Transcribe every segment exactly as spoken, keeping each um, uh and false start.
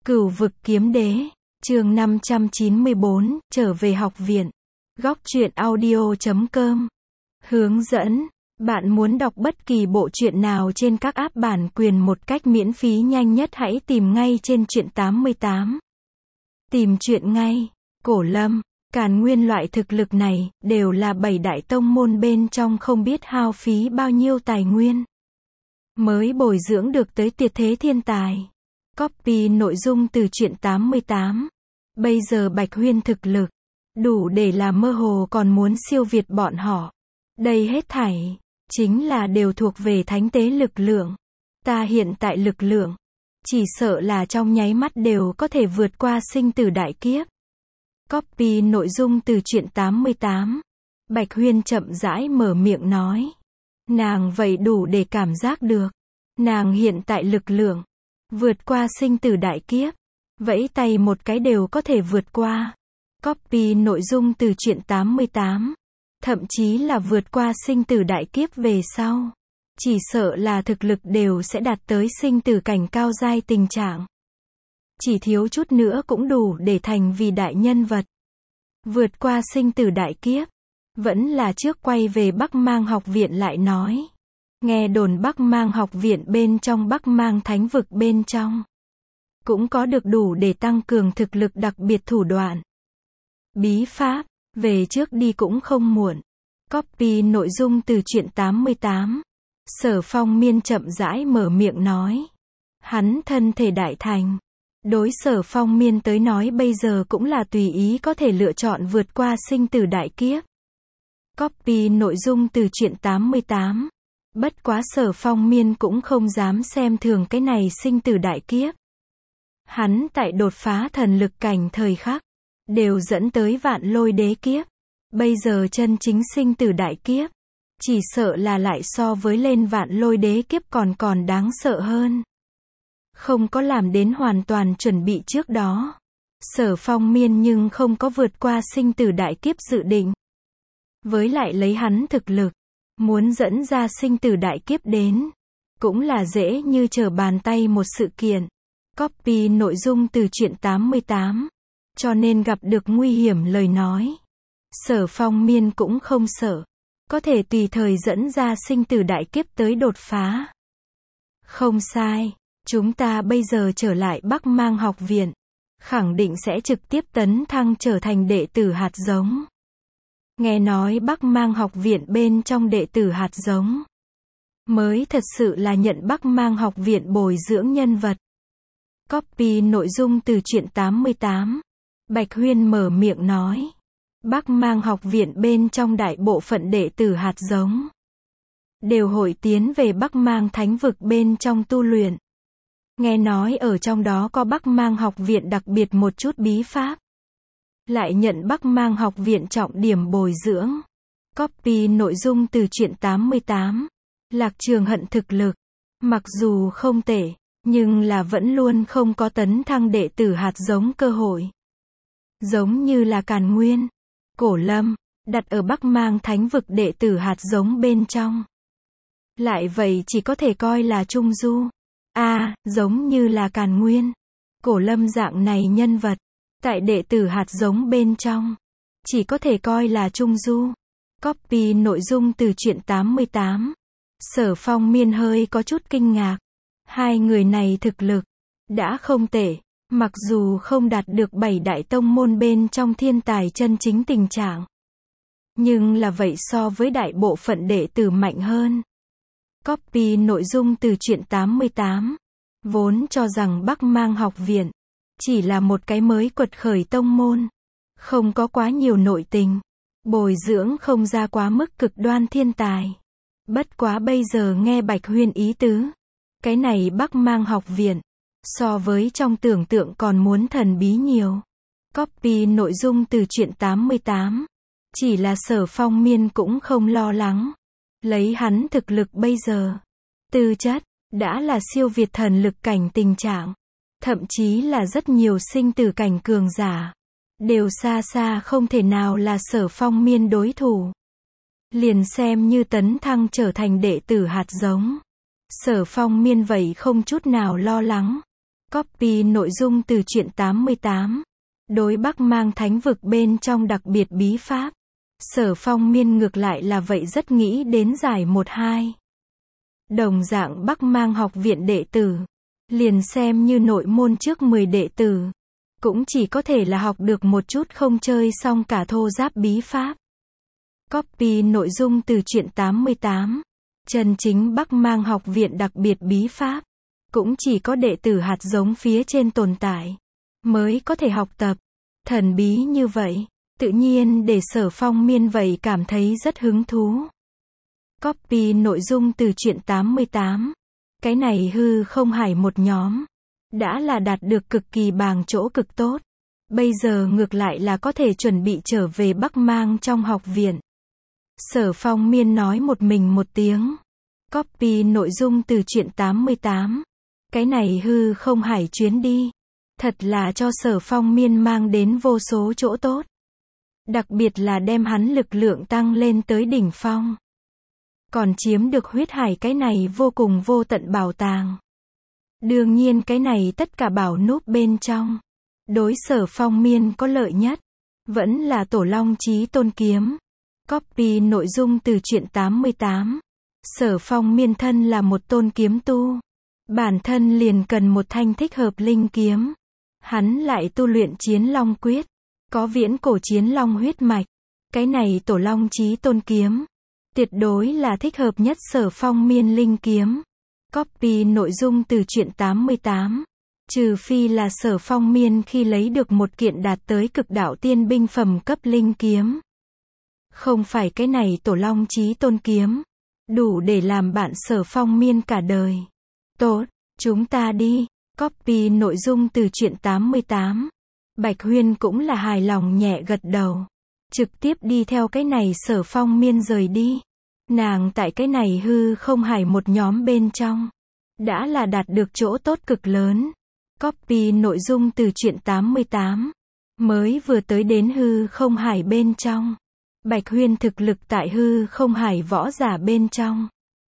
Cửu vực kiếm đế, chương năm trăm chín mươi bốn, trở về học viện. Góc truyện audio chấm com. Hướng dẫn, bạn muốn đọc bất kỳ bộ truyện nào trên các app bản quyền một cách miễn phí nhanh nhất hãy tìm ngay trên truyện tám mươi tám. Tìm truyện ngay. Cổ Lâm, Càn Nguyên loại thực lực này, đều là bảy đại tông môn bên trong không biết hao phí bao nhiêu tài nguyên. Mới bồi dưỡng được tới tuyệt thế thiên tài. Copy nội dung từ truyện tám mươi tám. Bây giờ Bạch Huyên thực lực đủ để là mơ hồ còn muốn siêu việt bọn họ. Đây hết thảy chính là đều thuộc về thánh tế lực lượng. Ta hiện tại lực lượng chỉ sợ là trong nháy mắt đều có thể vượt qua sinh tử đại kiếp. Copy nội dung từ truyện tám mươi tám. Bạch Huyên chậm rãi mở miệng nói. Nàng vậy đủ để cảm giác được. Nàng hiện tại lực lượng vượt qua sinh tử đại kiếp. Vẫy tay một cái đều có thể vượt qua. Copy nội dung từ truyện tám mươi tám. Thậm chí là vượt qua sinh tử đại kiếp về sau. Chỉ sợ là thực lực đều sẽ đạt tới sinh tử cảnh cao giai tình trạng. Chỉ thiếu chút nữa cũng đủ để thành vì đại nhân vật. Vượt qua sinh tử đại kiếp. Vẫn là trước quay về Bắc Mang học viện lại nói. Nghe đồn Bắc Mang học viện bên trong Bắc Mang thánh vực bên trong. Cũng có được đủ để tăng cường thực lực đặc biệt thủ đoạn. Bí pháp, về trước đi cũng không muộn. Copy nội dung từ truyện tám mươi tám. Sở Phong Miên chậm rãi mở miệng nói. Hắn thân thể đại thành. Đối Sở Phong Miên tới nói bây giờ cũng là tùy ý có thể lựa chọn vượt qua sinh tử đại kiếp. Copy nội dung từ truyện tám mươi tám. Bất quá Sở Phong Miên cũng không dám xem thường cái này sinh tử đại kiếp. Hắn tại đột phá thần lực cảnh thời khắc, đều dẫn tới vạn lôi đế kiếp. Bây giờ chân chính sinh tử đại kiếp, chỉ sợ là lại so với lên vạn lôi đế kiếp còn còn đáng sợ hơn. Không có làm đến hoàn toàn chuẩn bị trước đó. Sở Phong Miên nhưng không có vượt qua sinh tử đại kiếp dự định. Với lại lấy hắn thực lực, muốn dẫn ra sinh tử đại kiếp đến, cũng là dễ như trở bàn tay một sự kiện. Copy nội dung từ truyện tám mươi tám. Cho nên gặp được nguy hiểm lời nói. Sở Phong Miên cũng không sợ. Có thể tùy thời dẫn ra sinh tử đại kiếp tới đột phá. Không sai. Chúng ta bây giờ trở lại Bắc Mang học viện. Khẳng định sẽ trực tiếp tấn thăng trở thành đệ tử hạt giống. Nghe nói Bắc Mang học viện bên trong đệ tử hạt giống. Mới thật sự là nhận Bắc Mang học viện bồi dưỡng nhân vật. Copy nội dung từ truyện tám mươi tám. Bạch Huyên mở miệng nói. Bắc Mang học viện bên trong đại bộ phận đệ tử hạt giống. Đều hội tiến về Bắc Mang thánh vực bên trong tu luyện. Nghe nói ở trong đó có Bắc Mang học viện đặc biệt một chút bí pháp. Lại nhận Bắc Mang học viện trọng điểm bồi dưỡng. Copy nội dung từ truyện tám mươi tám. Lạc Trường Hận thực lực. Mặc dù không tệ. Nhưng là vẫn luôn không có tấn thăng đệ tử hạt giống cơ hội. Giống như là Càn Nguyên, Cổ Lâm, đặt ở Bắc Mang thánh vực đệ tử hạt giống bên trong. Lại vậy chỉ có thể coi là trung du. A, à, giống như là Càn Nguyên, Cổ Lâm dạng này nhân vật. Tại đệ tử hạt giống bên trong. Chỉ có thể coi là trung du. Copy nội dung từ truyện tám mươi tám. Sở Phong Miên hơi có chút kinh ngạc. Hai người này thực lực đã không tệ, mặc dù không đạt được bảy đại tông môn bên trong thiên tài chân chính tình trạng. Nhưng là vậy so với đại bộ phận đệ tử mạnh hơn. Copy nội dung từ truyện tám mươi tám. Vốn cho rằng Bắc Mang học viện chỉ là một cái mới quật khởi tông môn. Không có quá nhiều nội tình. Bồi dưỡng không ra quá mức cực đoan thiên tài. Bất quá bây giờ nghe Bạch Huyên ý tứ. Cái này Bắc Mang học viện, so với trong tưởng tượng còn muốn thần bí nhiều. Copy nội dung từ truyện tám mươi tám. Chỉ là Sở Phong Miên cũng không lo lắng. Lấy hắn thực lực bây giờ. Tư chất, đã là siêu việt thần lực cảnh tình trạng. Thậm chí là rất nhiều sinh tử cảnh cường giả. Đều xa xa không thể nào là Sở Phong Miên đối thủ. Liền xem như tấn thăng trở thành đệ tử hạt giống. Sở Phong Miên vậy không chút nào lo lắng. Copy nội dung từ truyện tám mươi tám. Đối Bắc Mang thánh vực bên trong đặc biệt bí pháp. Sở Phong Miên ngược lại là vậy rất nghĩ đến giải một hai. Đồng dạng Bắc Mang học viện đệ tử. Liền xem như nội môn trước mười đệ tử. Cũng chỉ có thể là học được một chút không chơi xong cả thô giáp bí pháp. Copy nội dung từ truyện tám mươi tám. Chân chính Bắc Mang học viện đặc biệt bí pháp. Cũng chỉ có đệ tử hạt giống phía trên tồn tại. Mới có thể học tập. Thần bí như vậy. Tự nhiên để Sở Phong Miên vậy cảm thấy rất hứng thú. Copy nội dung từ truyện tám mươi tám. Cái này hư không hải một nhóm. Đã là đạt được cực kỳ bàng chỗ cực tốt. Bây giờ ngược lại là có thể chuẩn bị trở về Bắc Mang trong học viện. Sở Phong Miên nói một mình một tiếng. Copy nội dung từ truyện tám mươi tám. Cái này hư không hải chuyến đi. Thật là cho Sở Phong Miên mang đến vô số chỗ tốt. Đặc biệt là đem hắn lực lượng tăng lên tới đỉnh phong. Còn chiếm được huyết hải cái này vô cùng vô tận bảo tàng. Đương nhiên cái này tất cả bảo núp bên trong. Đối Sở Phong Miên có lợi nhất. Vẫn là Tổ Long Chí Tôn Kiếm. Copy nội dung từ truyện tám mươi tám. Sở Phong Miên thân là một tôn kiếm tu. Bản thân liền cần một thanh thích hợp linh kiếm. Hắn lại tu luyện Chiến Long Quyết. Có viễn cổ Chiến Long huyết mạch. Cái này Tổ Long Chí Tôn Kiếm. Tuyệt đối là thích hợp nhất Sở Phong Miên linh kiếm. Copy nội dung từ truyện tám mươi tám. Trừ phi là Sở Phong Miên khi lấy được một kiện đạt tới cực đạo tiên binh phẩm cấp linh kiếm. Không phải cái này Tổ Long Chí Tôn Kiếm. Đủ để làm bạn Sở Phong Miên cả đời. Tốt, chúng ta đi. Copy nội dung từ truyện tám mươi tám. Bạch Huyên cũng là hài lòng nhẹ gật đầu. Trực tiếp đi theo cái này Sở Phong Miên rời đi. Nàng tại cái này hư không hải một nhóm bên trong. Đã là đạt được chỗ tốt cực lớn. Copy nội dung từ truyện tám mươi tám. Mới vừa tới đến hư không hải bên trong. Bạch Huyên thực lực tại hư không hải võ giả bên trong.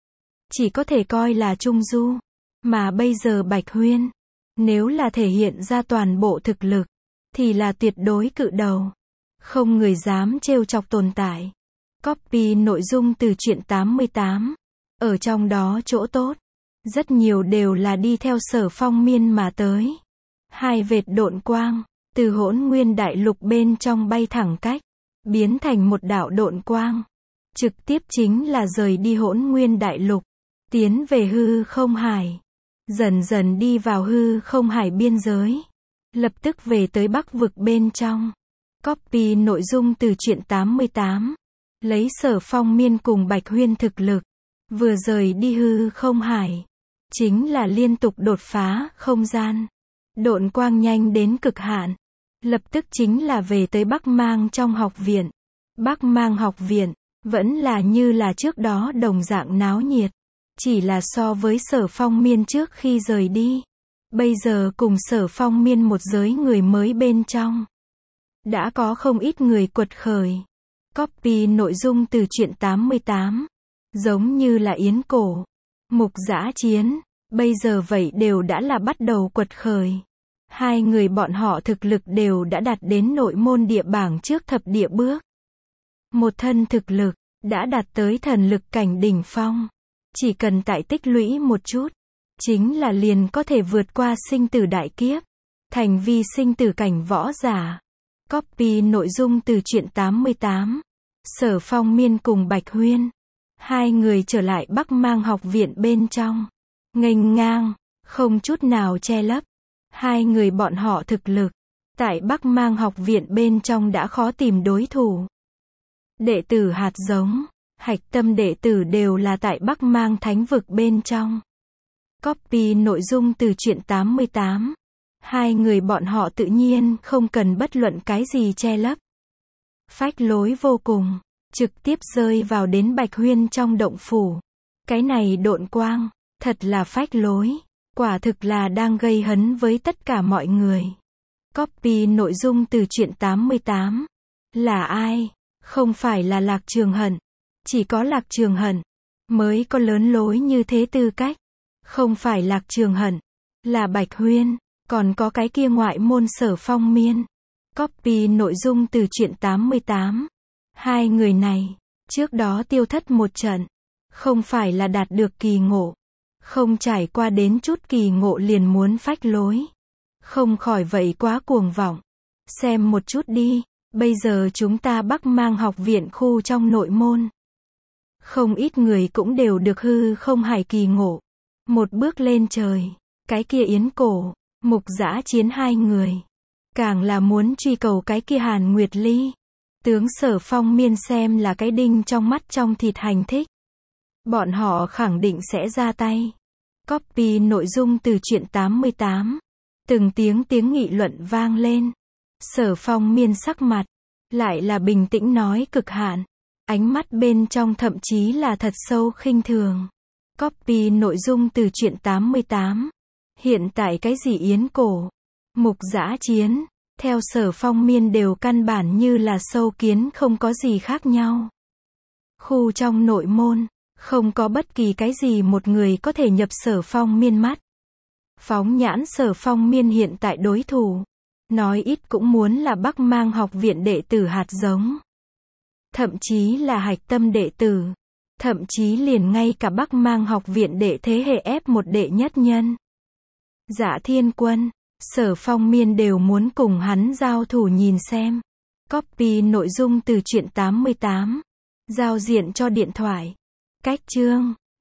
Chỉ có thể coi là trung du. Mà bây giờ Bạch Huyên. Nếu là thể hiện ra toàn bộ thực lực. Thì là tuyệt đối cự đầu. Không người dám trêu chọc tồn tại. Copy nội dung từ truyện tám mươi tám. Ở trong đó chỗ tốt. Rất nhiều đều là đi theo Sở Phong Miên mà tới. Hai vệt độn quang. Từ Hỗn Nguyên Đại Lục bên trong bay thẳng cách. Biến thành một đạo độn quang. Trực tiếp chính là rời đi Hỗn Nguyên Đại Lục. Tiến về hư không hải. Dần dần đi vào hư không hải biên giới. Lập tức về tới Bắc vực bên trong. Copy nội dung từ truyện tám mươi tám. Lấy Sở Phong Miên cùng Bạch Huyên thực lực. Vừa rời đi hư không hải. Chính là liên tục đột phá không gian. Độn quang nhanh đến cực hạn. Lập tức chính là về tới Bắc Mang trong học viện. Bắc Mang học viện. Vẫn là như là trước đó đồng dạng náo nhiệt. Chỉ là so với Sở Phong Miên trước khi rời đi. Bây giờ cùng Sở Phong Miên một giới người mới bên trong. Đã có không ít người quật khởi. Copy nội dung từ truyện tám mươi tám. Giống như là Yến Cổ. Mục Dã Chiến. Bây giờ vậy đều đã là bắt đầu quật khởi. Hai người bọn họ thực lực đều đã đạt đến nội môn địa bảng trước thập địa bước. Một thân thực lực. Đã đạt tới thần lực cảnh đỉnh phong. Chỉ cần tại tích lũy một chút. Chính là liền có thể vượt qua sinh tử đại kiếp. Thành vi sinh tử cảnh võ giả. Copy nội dung từ truyện tám mươi tám. Sở Phong Miên cùng Bạch Huyên. Hai người trở lại Bắc Mang học viện bên trong. Nghênh ngang. Không chút nào che lấp. Hai người bọn họ thực lực. Tại Bắc Mang học viện bên trong đã khó tìm đối thủ. Đệ tử hạt giống. Hạch tâm đệ tử đều là tại Bắc Mang thánh vực bên trong. Copy nội dung từ truyện tám mươi tám. Hai người bọn họ tự nhiên không cần bất luận cái gì che lấp. Phách lối vô cùng. Trực tiếp rơi vào đến Bạch Huyên trong động phủ. Cái này độn quang. Thật là phách lối. Quả thực là đang gây hấn với tất cả mọi người. Copy nội dung từ truyện tám mươi tám. Là ai? Không phải là Lạc Trường Hận. Chỉ có Lạc Trường Hận mới có lớn lối như thế tư cách. Không phải Lạc Trường Hận. Là Bạch Huyên. Còn có cái kia ngoại môn Sở Phong Miên. Copy nội dung từ truyện tám mươi tám. Hai người này, trước đó tiêu thất một trận. Không phải là đạt được kỳ ngộ. Không trải qua đến chút kỳ ngộ liền muốn phách lối. Không khỏi vậy quá cuồng vọng. Xem một chút đi, bây giờ chúng ta Bắc Mang học viện khu trong nội môn. Không ít người cũng đều được hư không hải kỳ ngộ. Một bước lên trời, cái kia Yến Cổ, Mục Dã Chiến hai người. Càng là muốn truy cầu cái kia Hàn Nguyệt Ly. Tướng Sở Phong Miên xem là cái đinh trong mắt trong thịt hành thích. Bọn họ khẳng định sẽ ra tay. Copy nội dung từ truyện tám mươi tám. Từng tiếng tiếng nghị luận vang lên. Sở Phong Miên sắc mặt, lại là bình tĩnh nói cực hạn. Ánh mắt bên trong thậm chí là thật sâu khinh thường. Copy nội dung từ truyện tám mươi tám. Hiện tại cái gì Yến Cổ, Mục Dã Chiến, theo Sở Phong Miên đều căn bản như là sâu kiến không có gì khác nhau. Khu trong nội môn, không có bất kỳ cái gì một người có thể nhập Sở Phong Miên mắt. Phóng nhãn Sở Phong Miên hiện tại đối thủ, nói ít cũng muốn là Bắc Mang học viện đệ tử hạt giống. Thậm chí là hạch tâm đệ tử. Thậm chí liền ngay cả Bắc Mang học viện đệ thế hệ ép một đệ nhất nhân. Dạ Thiên Quân, Sở Phong Miên đều muốn cùng hắn giao thủ nhìn xem. Copy nội dung từ truyện tám mươi tám. Giao diện cho điện thoại. Cách chương